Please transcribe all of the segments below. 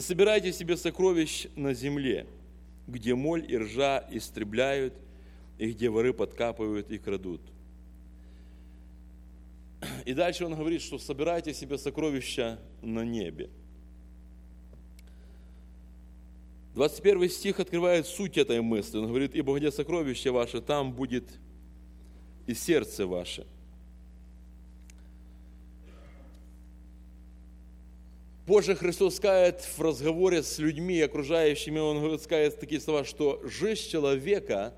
Собирайте себе сокровищ на земле, где моль и ржа истребляют, и где воры подкапывают и крадут. И дальше он говорит, что собирайте себе сокровища на небе. 21 стих открывает суть этой мысли. Он говорит: ибо где сокровище ваше, там будет и сердце ваше. Позже Христос скажет в разговоре с людьми, окружающими, Он скажет такие слова, что жизнь человека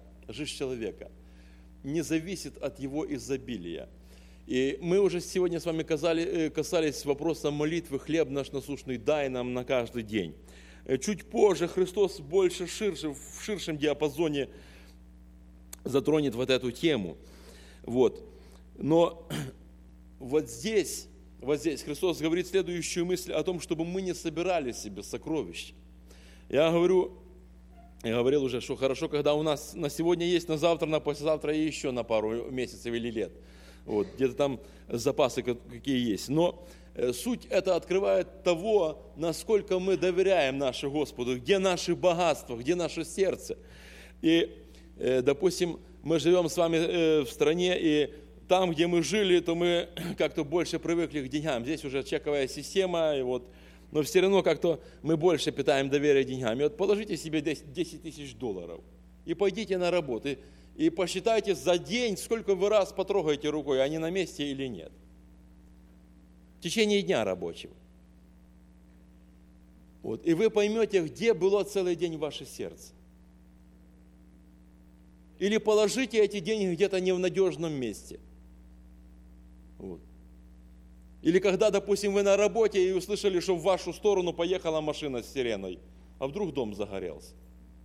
не зависит от его изобилия. И мы уже сегодня с вами касались вопроса молитвы: «Хлеб наш насущный дай нам на каждый день». Чуть позже Христос в ширшем диапазоне затронет вот эту тему. Вот. Но вот здесь Христос говорит следующую мысль о том, чтобы мы не собирали себе сокровища. Я говорил уже, что хорошо, когда у нас на сегодня есть, на завтра, на послезавтра и еще на пару месяцев или лет. Вот, где-то там запасы какие есть. Но суть это открывает того, насколько мы доверяем нашему Господу, где наши богатства, где наше сердце. И, допустим, мы живем с вами в стране, и там, где мы жили, то мы как-то больше привыкли к деньгам. Здесь уже чековая система, и вот, но все равно как-то мы больше питаем доверие деньгам. И вот положите себе 10 тысяч долларов и пойдите на работу. И посчитайте за день, сколько вы раз потрогаете рукой, они на месте или нет. В течение дня рабочего. Вот. И вы поймете, где было целый день ваше сердце. Или положите эти деньги где-то не в надежном месте. Вот. Или когда, допустим, вы на работе и услышали, что в вашу сторону поехала машина с сиреной, а вдруг дом загорелся.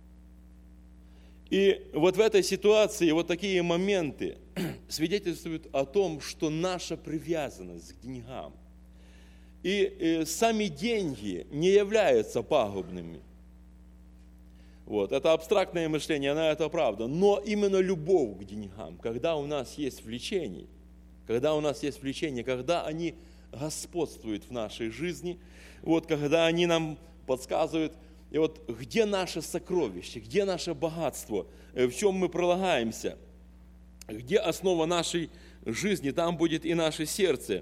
И вот в этой ситуации вот такие моменты свидетельствуют о том, что наша привязанность к деньгам и сами деньги не являются пагубными. Вот, это абстрактное мышление, она это правда. Но именно любовь к деньгам, когда у нас есть влечение, когда они господствуют в нашей жизни, вот, когда они нам подсказывают, и вот где наше сокровище, где наше богатство, в чем мы пролагаемся, где основа нашей жизни, там будет и наше сердце.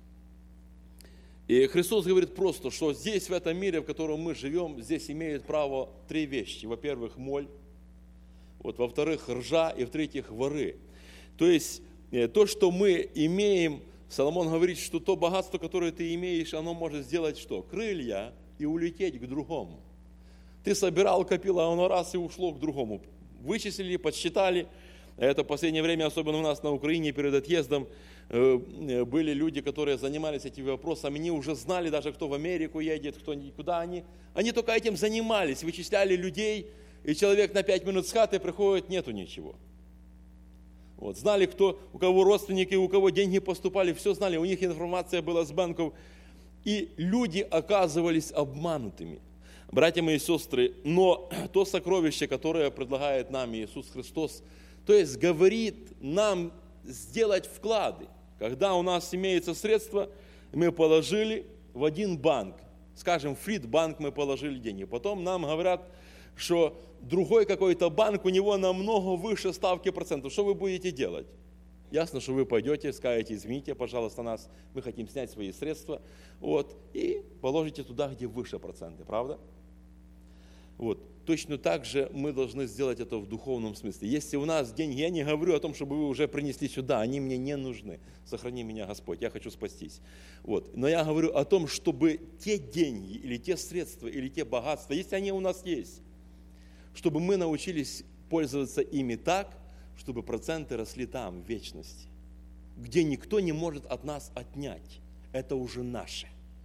И Христос говорит просто, что здесь, в этом мире, в котором мы живем, здесь имеют право 3 вещи. Во-первых, моль, вот, во-вторых, ржа, и в-третьих, воры. То есть, то, что мы имеем, Соломон говорит, что то богатство, которое ты имеешь, оно может сделать что? Крылья и улететь к другому. Ты собирал, копил, а оно раз и ушло к другому. Вычислили, подсчитали. Это в последнее время, особенно у нас на Украине, перед отъездом, были люди, которые занимались этими вопросами. Они уже знали даже, кто в Америку едет, кто куда они. Они только этим занимались, вычисляли людей, и человек на 5 минут с хаты приходит, нету ничего. Вот, знали, кто, у кого родственники, у кого деньги поступали, все знали, у них информация была с банков. И люди оказывались обманутыми. Братья мои и сестры, но то сокровище, которое предлагает нам Иисус Христос, то есть говорит нам сделать вклады. Когда у нас имеются средства, мы положили в один банк, скажем, Фрид-банк мы положили деньги. Потом нам говорят, что другой какой-то банк, у него намного выше ставки процентов. Что вы будете делать? Ясно, что вы пойдете, скажете: извините, пожалуйста, нас, мы хотим снять свои средства, вот, и положите туда, где выше проценты, правда? Вот. Точно так же мы должны сделать это в духовном смысле. Если у нас деньги, я не говорю о том, чтобы вы уже принесли сюда, они мне не нужны. Сохрани меня, Господь, я хочу спастись. Вот. Но я говорю о том, чтобы те деньги, или те средства, или те богатства, если они у нас есть, чтобы мы научились пользоваться ими так, чтобы проценты росли там, в вечности, где никто не может от нас отнять. Это уже наше.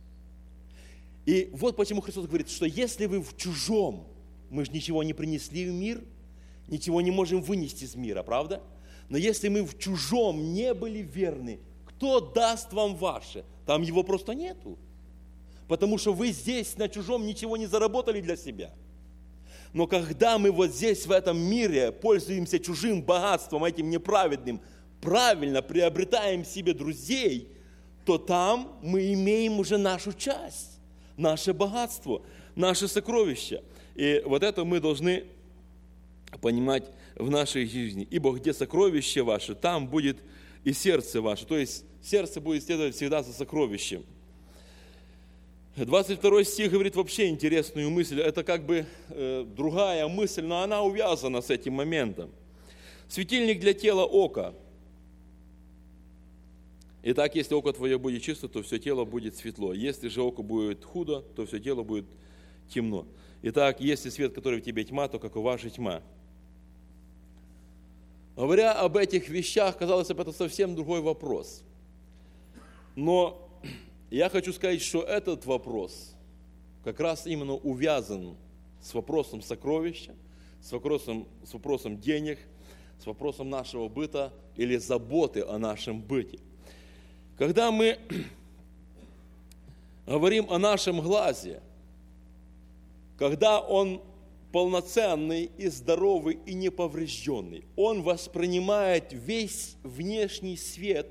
И вот почему Христос говорит, что если вы в чужом, мы же ничего не принесли в мир, ничего не можем вынести из мира, правда? Но если мы в чужом не были верны, кто даст вам ваше? Там его просто нету. Потому что вы здесь на чужом ничего не заработали для себя. Но когда мы вот здесь, в этом мире, пользуемся чужим богатством, этим неправедным, правильно приобретаем себе друзей, то там мы имеем уже нашу часть, наше богатство. наши сокровища. И вот это мы должны понимать в нашей жизни. Ибо где сокровище ваше, там будет и сердце ваше. То есть сердце будет следовать всегда за сокровищем. 22 стих говорит вообще интересную мысль. Это как бы другая мысль, но она увязана с этим моментом. Светильник для тела ока. Итак, если око твое будет чисто, то все тело будет светло. Если же око будет худо, то все тело будет темно. Итак, если свет, который в тебе тьма, то какова же тьма? Говоря об этих вещах, казалось бы, это совсем другой вопрос. Но я хочу сказать, что этот вопрос как раз именно увязан с вопросом сокровища, с вопросом денег, с вопросом нашего быта или заботы о нашем быте. Когда мы говорим о нашем глазе, когда он полноценный и здоровый и неповрежденный, он воспринимает весь внешний свет,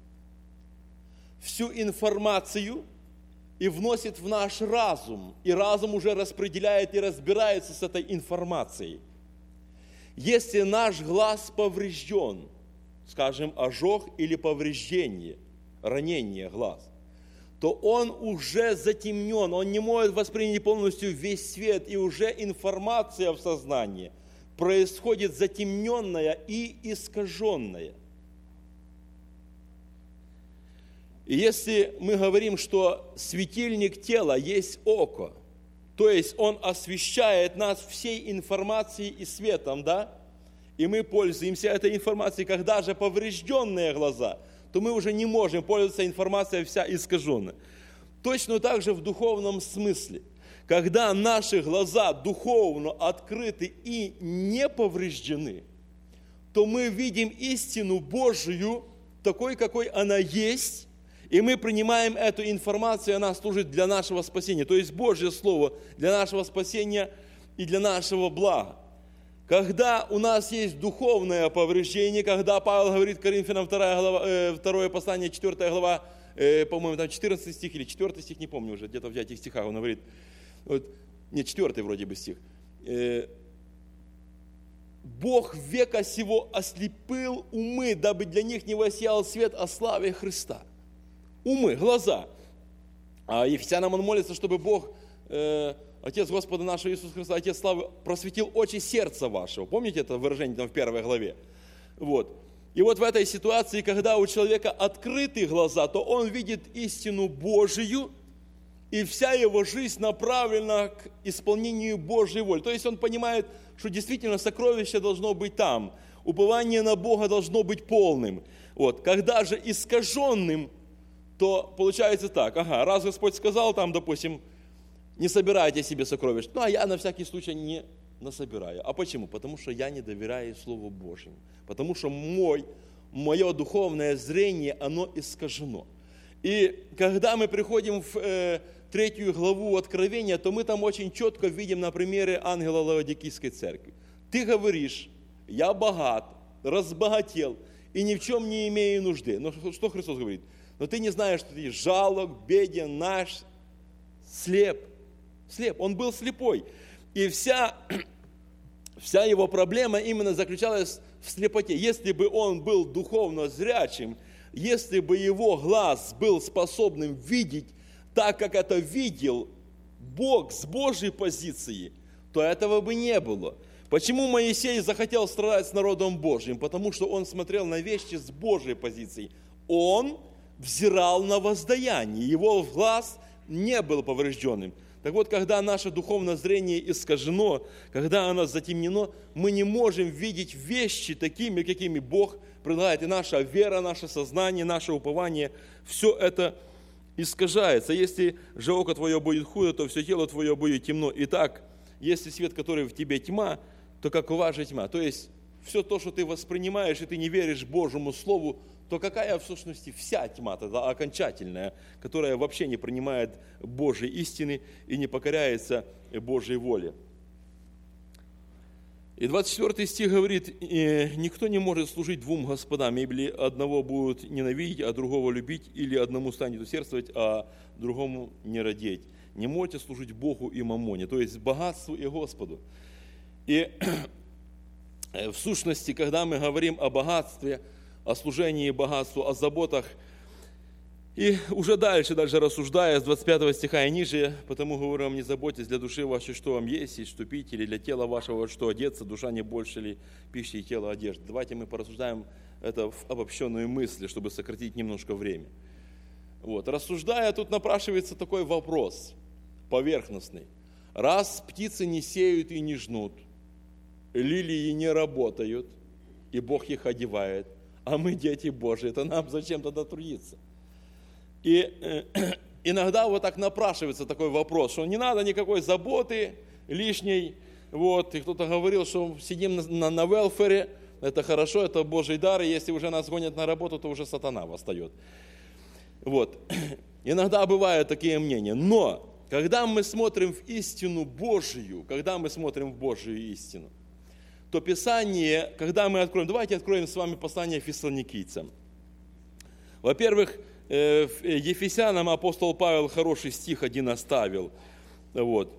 всю информацию и вносит в наш разум. И разум уже распределяет и разбирается с этой информацией. Если наш глаз поврежден, скажем, ожог или повреждение, ранение глаз, то он уже затемнен, он не может воспринять полностью весь свет, и уже информация в сознании происходит затемненная и искаженная. И если мы говорим, что светильник тела есть око, то есть он освещает нас всей информацией и светом, да? И мы пользуемся этой информацией, когда же поврежденные глаза, то мы уже не можем пользоваться информацией вся искаженная. Точно так же в духовном смысле. Когда наши глаза духовно открыты и не повреждены, то мы видим истину Божию такой, какой она есть, и мы принимаем эту информацию, и она служит для нашего спасения. То есть Божье Слово для нашего спасения и для нашего блага. Когда у нас есть духовное повреждение, когда Павел говорит Коринфянам 2 послание, 4 глава, по-моему, там 14 стих или 4 стих, не помню уже, где-то в этих стихах он говорит, вот, не, 4 вроде бы стих. Бог века сего ослепил умы, дабы для них не воссиял свет о славе Христа. Умы, глаза. А Ефесянам он молится, чтобы Бог, Отец Господа нашего Иисуса Христа, Отец славы, просветил очи сердца вашего. Помните это выражение там в 1 главе? Вот. И вот в этой ситуации, когда у человека открыты глаза, то он видит истину Божию, и вся его жизнь направлена к исполнению Божьей воли. То есть он понимает, что действительно сокровище должно быть там, упование на Бога должно быть полным. Вот. Когда же искаженным, то получается так, раз Господь сказал там, допустим, не собирайте себе сокровищ, ну а я на всякий случай не насобираю. А почему? Потому что я не доверяю Слову Божьему. Потому что мое духовное зрение, оно искажено. И когда мы приходим в 3 главу Откровения, то мы там очень четко видим на примере ангела Лаодикийской церкви. Ты говоришь, я богат, разбогател и ни в чем не имею нужды. Но что Христос говорит? Но ты не знаешь, что ты жалок, беден, наш, слеп. Он был слепой. И вся его проблема именно заключалась в слепоте. Если бы он был духовно зрячим, если бы его глаз был способным видеть так, как это видел Бог с Божьей позиции, то этого бы не было. Почему Моисей захотел страдать с народом Божьим? Потому что он смотрел на вещи с Божьей позиции. Он взирал на воздаяние, его глаз не был поврежденным. Так вот, когда наше духовное зрение искажено, когда оно затемнено, мы не можем видеть вещи такими, какими Бог предлагает. И наша вера, наше сознание, наше упование, все это искажается. Если же око твое будет худо, то все тело твое будет темно. Итак, если свет, который в тебе тьма, то какова же тьма? То есть, все то, что ты воспринимаешь, и ты не веришь Божьему Слову, то какая в сущности вся тьма тогда окончательная, которая вообще не принимает Божьей истины и не покоряется Божьей воле. И 24 стих говорит, никто не может служить двум господам, или одного будут ненавидеть, а другого любить, или одному станет усердствовать, а другому не радеть. не можете служить Богу и мамоне, то есть богатству и Господу. И в сущности, когда мы говорим о богатстве, о служении богатству, о заботах, и уже дальше рассуждая с 25 стиха и ниже, потому говорю вам, не заботьтесь для души вашей, что вам есть, и что пить, или для тела вашего, что одеться, душа не больше ли пищи и тело одежды. Давайте мы порассуждаем это в обобщенные мысли, чтобы сократить немножко время. Вот. Рассуждая, тут напрашивается такой вопрос, поверхностный. Раз птицы не сеют и не жнут, лилии не работают, и Бог их одевает, а мы дети Божьи, то нам зачем тогда трудиться? И иногда вот так напрашивается такой вопрос, что не надо никакой заботы лишней. Вот. И кто-то говорил, что сидим на велфере, это хорошо, это Божий дар, и если уже нас гонят на работу, то уже сатана восстает. Вот. Иногда бывают такие мнения. Но когда мы смотрим в истину Божию, когда мы смотрим в Божию истину, то Писание, когда мы откроем, давайте откроем с вами послание Фессалоникийцам. Во-первых, Ефесянам апостол Павел хороший стих один оставил. Вот.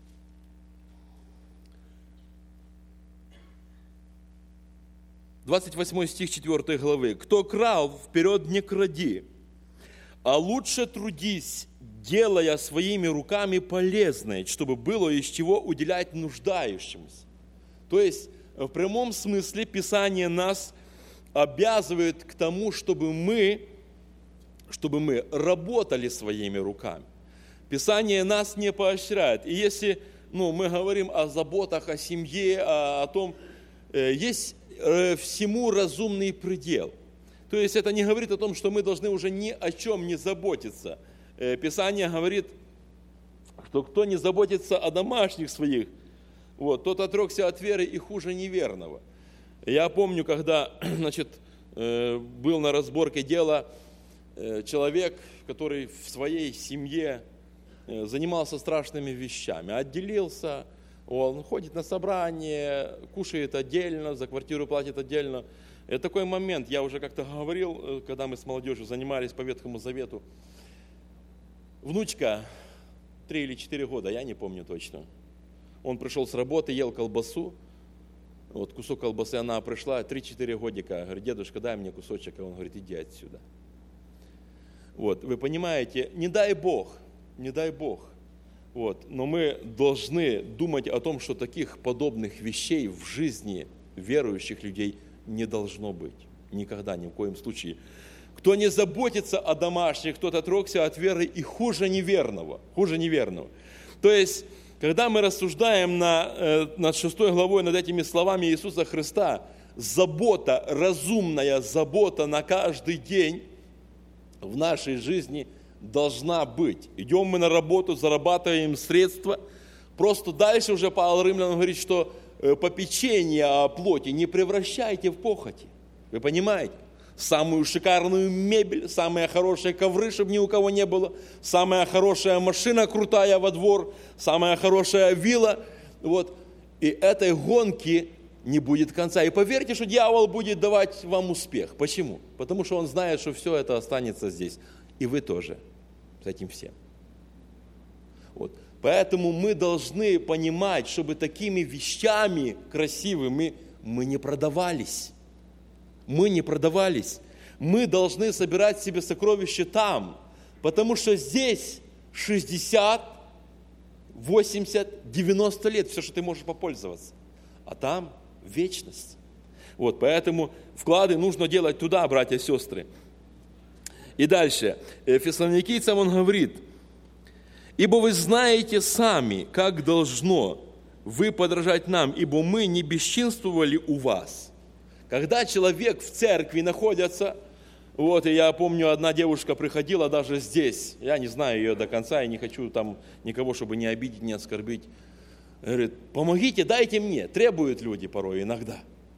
– 28 стих 4 главы. «Кто крал, вперед не кради, а лучше трудись, делая своими руками полезное, чтобы было из чего уделять нуждающимся». То есть, в прямом смысле Писание нас обязывает к тому, чтобы мы работали своими руками. Писание нас не поощряет. И если мы говорим о заботах, о семье, о том, есть всему разумный предел. То есть это не говорит о том, что мы должны уже ни о чем не заботиться. Писание говорит, что кто не заботится о домашних своих, тот отрекся от веры и хуже неверного. Я помню, когда был на разборке дела человек, который в своей семье занимался страшными вещами, отделился, он ходит на собрание, кушает отдельно, за квартиру платит отдельно. Это такой момент, я уже как-то говорил, когда мы с молодежью занимались по Ветхому Завету. Внучка, 3 или 4 года, я не помню точно. Он пришел с работы, ел колбасу, кусок колбасы, она пришла, 3-4 годика, говорит, дедушка, дай мне кусочек, а он говорит, иди отсюда. Вы понимаете, не дай Бог, но мы должны думать о том, что таких подобных вещей в жизни верующих людей не должно быть. Никогда, ни в коем случае. Кто не заботится о домашних, тот отрекся от веры и хуже неверного. То есть, когда мы рассуждаем над 6 главой, над этими словами Иисуса Христа, забота, разумная забота на каждый день в нашей жизни должна быть. Идем мы на работу, зарабатываем средства. Просто дальше уже Павел Римлянам говорит, что попечение о плоти не превращайте в похоти. Вы понимаете? Самую шикарную мебель, самые хорошие ковры, чтобы ни у кого не было, самая хорошая машина крутая во двор, самая хорошая вилла. И этой гонки не будет конца. И поверьте, что дьявол будет давать вам успех. Почему? Потому что он знает, что все это останется здесь. И вы тоже с этим всем. Поэтому мы должны понимать, чтобы такими вещами красивыми мы не продавались. Мы должны собирать себе сокровища там, потому что здесь 60, 80, 90 лет, все, что ты можешь попользоваться. А там вечность. Поэтому вклады нужно делать туда, братья и сестры. И дальше. Фессалоникийцам он говорит, «Ибо вы знаете сами, как должно вы подражать нам, ибо мы не бесчинствовали у вас». Когда человек в церкви находится, и я помню, одна девушка приходила даже здесь, я не знаю ее до конца, и не хочу там никого, чтобы не обидеть, не оскорбить. Говорит, помогите, дайте мне, требуют люди порой иногда.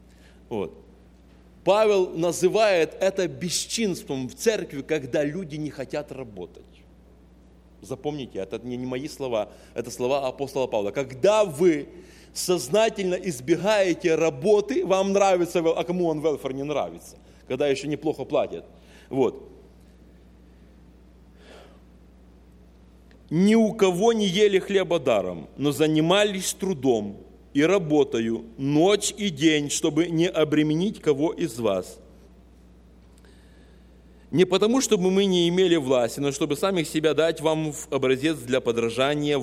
Павел называет это бесчинством в церкви, когда люди не хотят работать. Запомните, это не мои слова, это слова апостола Павла. Когда вы сознательно избегаете работы, вам нравится, а кому он велфер не нравится, когда еще неплохо платят. ни у кого не ели хлеба даром, но занимались трудом и работою ночь и день, чтобы не обременить кого из вас. Не потому, чтобы мы не имели власти, но чтобы самих себя дать вам в образец для подражания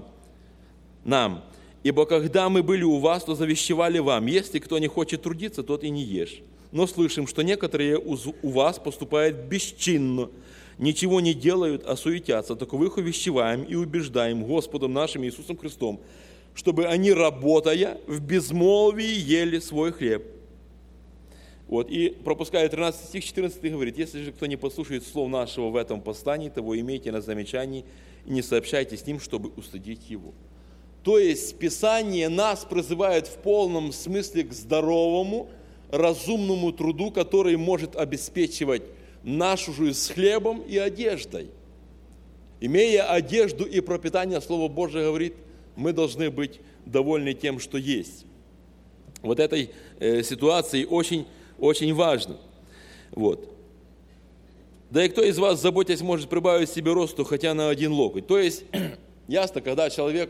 нам. Ибо когда мы были у вас, то завещевали вам, если кто не хочет трудиться, тот и не ешь. Но слышим, что некоторые у вас поступают бесчинно, ничего не делают, а суетятся. Таковых увещеваем и убеждаем Господом нашим Иисусом Христом, чтобы они, работая в безмолвии, ели свой хлеб. Вот, и пропуская 13 стих, 14 говорит: «Если же кто не послушает слов нашего в этом послании, того имейте на замечании и не сообщайте с ним, чтобы устыдить его». То есть Писание нас призывает в полном смысле к здоровому, разумному труду, который может обеспечивать нашу жизнь с хлебом и одеждой. Имея одежду и пропитание, Слово Божие говорит, мы должны быть довольны тем, что есть. Вот этой ситуации очень, очень важно. Вот. Да и кто из вас, заботясь, может прибавить себе росту хотя на 1 локоть? То есть, ясно, когда человек,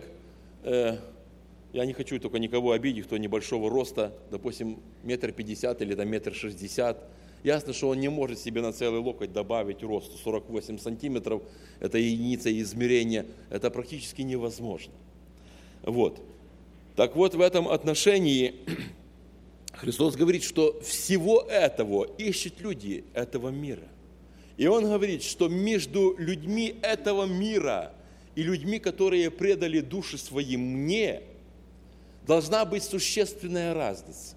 я не хочу только никого обидеть, кто небольшого роста, допустим, 1,50 м или 1,60 м, ясно, что он не может себе на целый локоть добавить росту. 48 сантиметров – это единица измерения, это практически невозможно. Вот. Так вот, в этом отношении Христос говорит, что всего этого ищут люди этого мира. И Он говорит, что между людьми этого мира и людьми, которые предали души свои мне, должна быть существенная разница.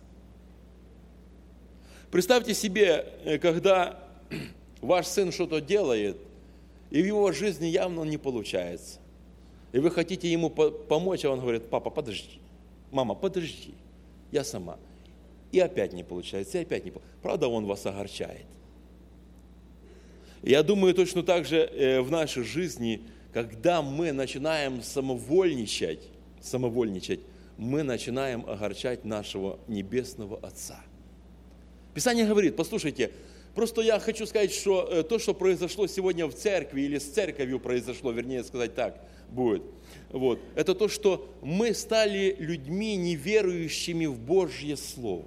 Представьте себе, когда ваш сын что-то делает, и в его жизни явно не получается. И вы хотите ему помочь, а он говорит: папа, подожди, мама, подожди, я сама. И опять не получается, и опять не получается. Правда, он вас огорчает. Я думаю, точно так же в нашей жизни, когда мы начинаем самовольничать, мы начинаем огорчать нашего Небесного Отца. Писание говорит, послушайте, просто я хочу сказать, что то, что произошло сегодня в церкви, или с церковью произошло, вернее сказать так будет, вот, это то, что мы стали людьми, неверующими в Божье Слово.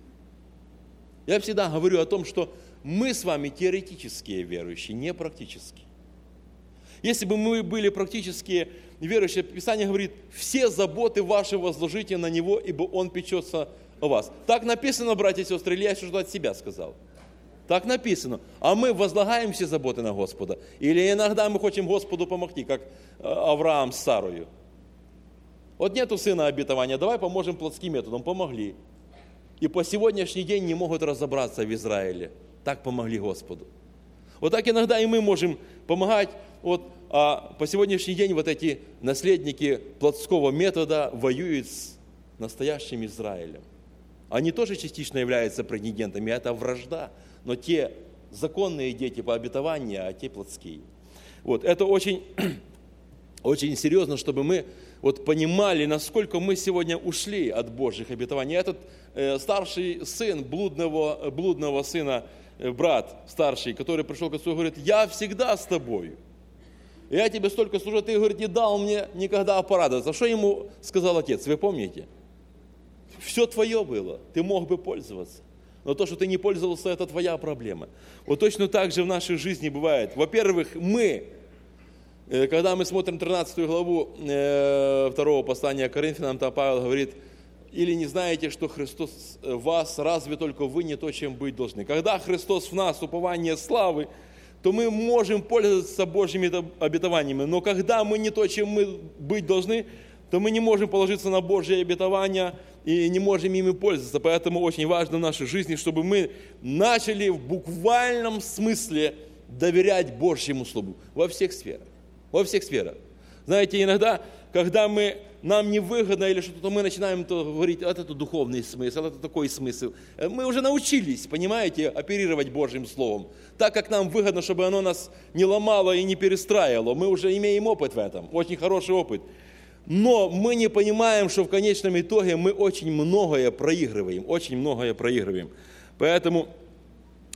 Я всегда говорю о том, что мы с вами теоретические верующие, не практические. Если бы мы были практические верующие, Писание говорит, все заботы ваши возложите на Него, ибо Он печется о вас. Так написано, братья и сестры, или я что-то от себя сказал? Так написано. А мы возлагаем все заботы на Господа? Или иногда мы хотим Господу помогти, как Авраам с Сарою? Вот нету сына обетования, давай поможем плотским методом. Помогли. И по сегодняшний день не могут разобраться в Израиле. Так помогли Господу. Вот так иногда и мы можем помогать. Вот, а по сегодняшний день вот эти наследники плотского метода воюют с настоящим Израилем. Они тоже частично являются претендентами, это вражда. Но те законные дети по обетованию, а те плотские. Вот, это очень, очень серьезно, чтобы мы вот понимали, насколько мы сегодня ушли от Божьих обетований. Этот старший сын, блудного сына, брат старший, который пришел к отцу и говорит, я всегда с тобою. Я тебе столько служу, ты, говорит, не дал мне никогда порадоваться. Что ему сказал отец, вы помните? Все твое было, ты мог бы пользоваться. Но то, что ты не пользовался, это твоя проблема. Вот точно так же в нашей жизни бывает. Во-первых, когда мы смотрим 13 главу 2 послания к Коринфянам, там Павел говорит, или не знаете, что Христос в вас, разве только вы не то, чем быть должны. Когда Христос в нас, упование славы, то мы можем пользоваться Божьими обетованиями. Но когда мы не то, чем мы быть должны, то мы не можем положиться на Божьи обетования и не можем ими пользоваться. Поэтому очень важно в нашей жизни, чтобы мы начали в буквальном смысле доверять Божьему Слову во всех сферах. Во всех сферах. Знаете, иногда, когда нам невыгодно или что-то, то мы начинаем говорить, это духовный смысл, это такой смысл. Мы уже научились, понимаете, оперировать Божьим Словом. Так, как нам выгодно, чтобы оно нас не ломало и не перестраивало. Мы уже имеем опыт в этом, очень хороший опыт. Но мы не понимаем, что в конечном итоге мы очень многое проигрываем. Поэтому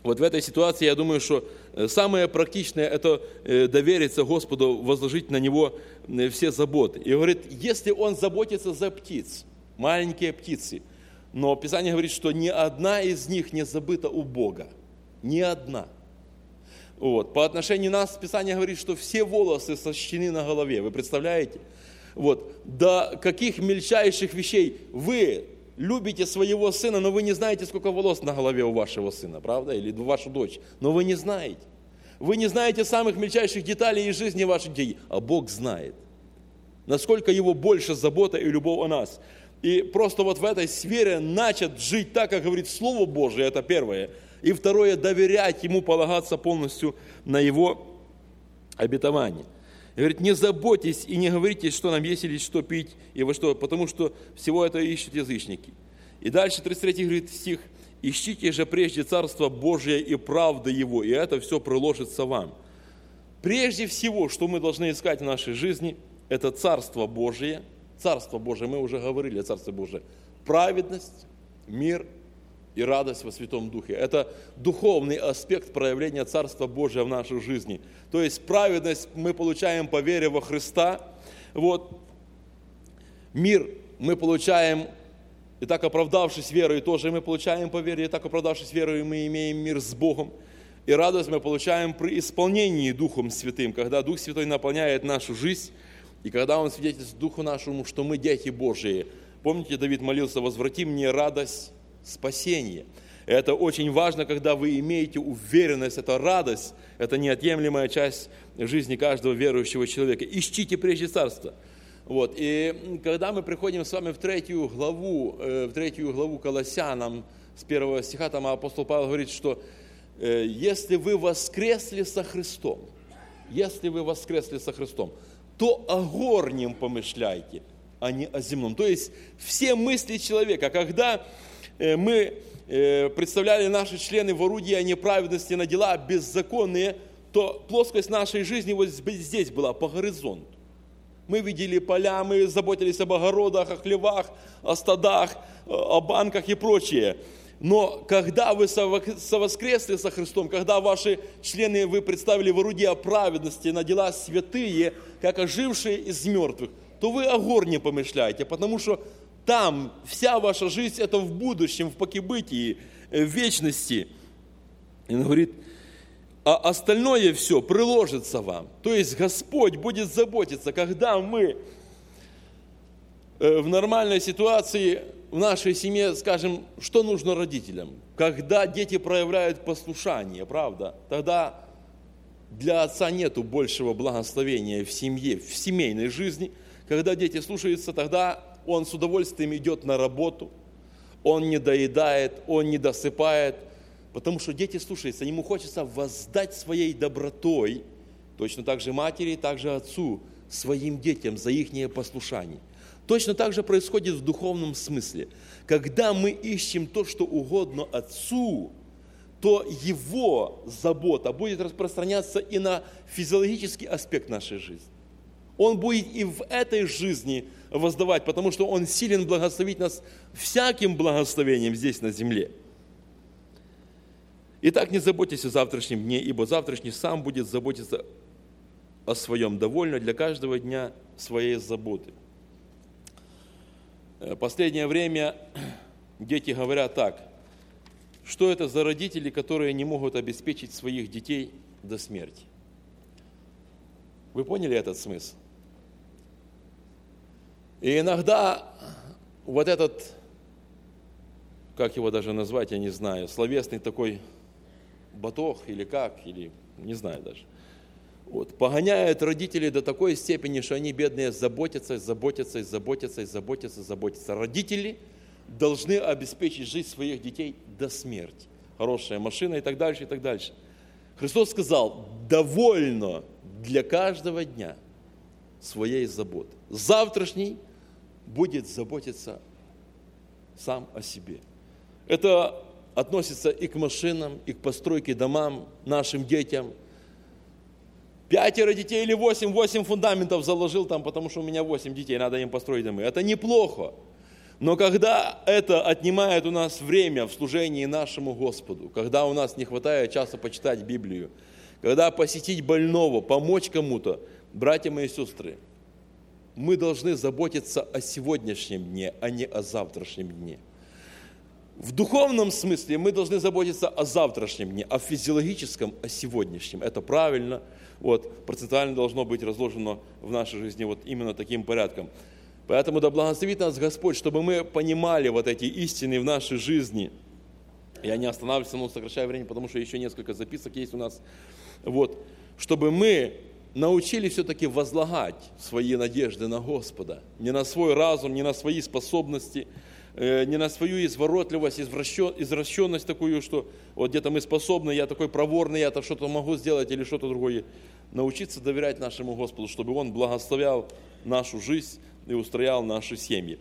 Вот в этой ситуации, я думаю, что самое практичное – это довериться Господу, возложить на Него все заботы. И говорит, если Он заботится за птиц, маленькие птицы, но Писание говорит, что ни одна из них не забыта у Бога. Ни одна. Вот. По отношению нас Писание говорит, что все волосы сочтены на голове. Вы представляете? Вот. До каких мельчайших вещей вы любите своего сына, но вы не знаете, сколько волос на голове у вашего сына, правда? Или вашу дочь. Но вы не знаете. Вы не знаете самых мельчайших деталей из жизни ваших детей, а Бог знает. Насколько Его больше забота и любовь о нас. И просто вот в этой сфере начать жить так, как говорит Слово Божие, это первое. И второе, доверять Ему, полагаться полностью на Его обетование. И говорит, не заботьтесь и не говорите, что нам есть или что пить, и во что, потому что всего это ищут язычники. И дальше 33 говорит стих, ищите же прежде Царство Божие и правды Его, и это все приложится вам. Прежде всего, что мы должны искать в нашей жизни, это Царство Божие. Царство Божие, мы уже говорили о Царстве Божие. Праведность, мир и радость во Святом Духе. Это духовный аспект проявления Царства Божия в нашей жизни. То есть праведность мы получаем по вере во Христа. Вот. Мир мы получаем, и так оправдавшись верой, тоже мы получаем по вере, и так оправдавшись верой, мы имеем мир с Богом. И радость мы получаем при исполнении Духом Святым, когда Дух Святой наполняет нашу жизнь, и когда Он свидетельствует Духу нашему, что мы дети Божии. Помните, Давид молился, возврати мне радость спасения. Это очень важно, когда вы имеете уверенность, это радость, это неотъемлемая часть жизни каждого верующего человека. Ищите прежде Царство. Вот. И когда мы приходим с вами в 3 главу Колоссянам, с 1 стиха, там апостол Павел говорит, что если вы воскресли со Христом, то о горнем помышляйте, а не о земном. То есть все мысли человека, когда мы представляли наши члены в орудии неправедности на дела беззаконные, то плоскость нашей жизни вот здесь была, по горизонту. Мы видели поля, мы заботились об огородах, о хлевах, о стадах, о банках и прочее. Но когда вы совоскресли со Христом, когда ваши члены вы представили в орудии праведности на дела святые, как ожившие из мертвых, то вы о горне помышляете, потому что там вся ваша жизнь это в будущем, в покибытии, в вечности. И он говорит, а остальное все приложится вам. То есть Господь будет заботиться, когда мы в нормальной ситуации в нашей семье скажем, что нужно родителям. Когда дети проявляют послушание, правда, тогда для отца нету большего благословения в семье, в семейной жизни. Когда дети слушаются, тогда он с удовольствием идет на работу, он не доедает, он не досыпает, потому что дети слушаются, ему хочется воздать своей добротой, точно так же матери, так же отцу, своим детям за их послушание. Точно так же происходит в духовном смысле. Когда мы ищем то, что угодно Отцу, то Его забота будет распространяться и на физиологический аспект нашей жизни. Он будет и в этой жизни воздавать, потому что Он силен благословить нас всяким благословением здесь на земле. Итак, не заботьтесь о завтрашнем дне, ибо завтрашний сам будет заботиться о своем. Довольно для каждого дня своей заботы. Последнее время дети говорят так, что это за родители, которые не могут обеспечить своих детей до смерти. Вы поняли этот смысл? И иногда вот этот, как его даже назвать, я не знаю, словесный такой батог или как, или не знаю даже, вот, погоняют родителей до такой степени, что они, бедные, заботятся. Родители должны обеспечить жизнь своих детей до смерти. Хорошая машина и так дальше, и так дальше. Христос сказал, довольно для каждого дня своей заботы. Завтрашний будет заботиться сам о себе. Это относится и к машинам, и к постройке домам, нашим детям. 5 детей или 8 фундаментов заложил там, потому что у меня 8 детей, надо им построить дома. Это неплохо. Но когда это отнимает у нас время в служении нашему Господу, когда у нас не хватает часа почитать Библию, когда посетить больного, помочь кому-то, братья мои и сестры, мы должны заботиться о сегодняшнем дне, а не о завтрашнем дне. В духовном смысле мы должны заботиться о завтрашнем дне, а в физиологическом – о сегодняшнем. Это правильно, процентуально должно быть разложено в нашей жизни именно таким порядком. Поэтому да благословит нас Господь, чтобы мы понимали эти истины в нашей жизни. Я не останавливаюсь, но сокращаю время, потому что еще несколько записок есть у нас. Чтобы мы научились все-таки возлагать свои надежды на Господа. Не на свой разум, не на свои способности, не на свою изворотливость, извращенность такую, что где-то мы способны, я такой проворный, я что-то могу сделать или что-то другое. Научиться доверять нашему Господу, чтобы Он благословлял нашу жизнь и устроял наши семьи.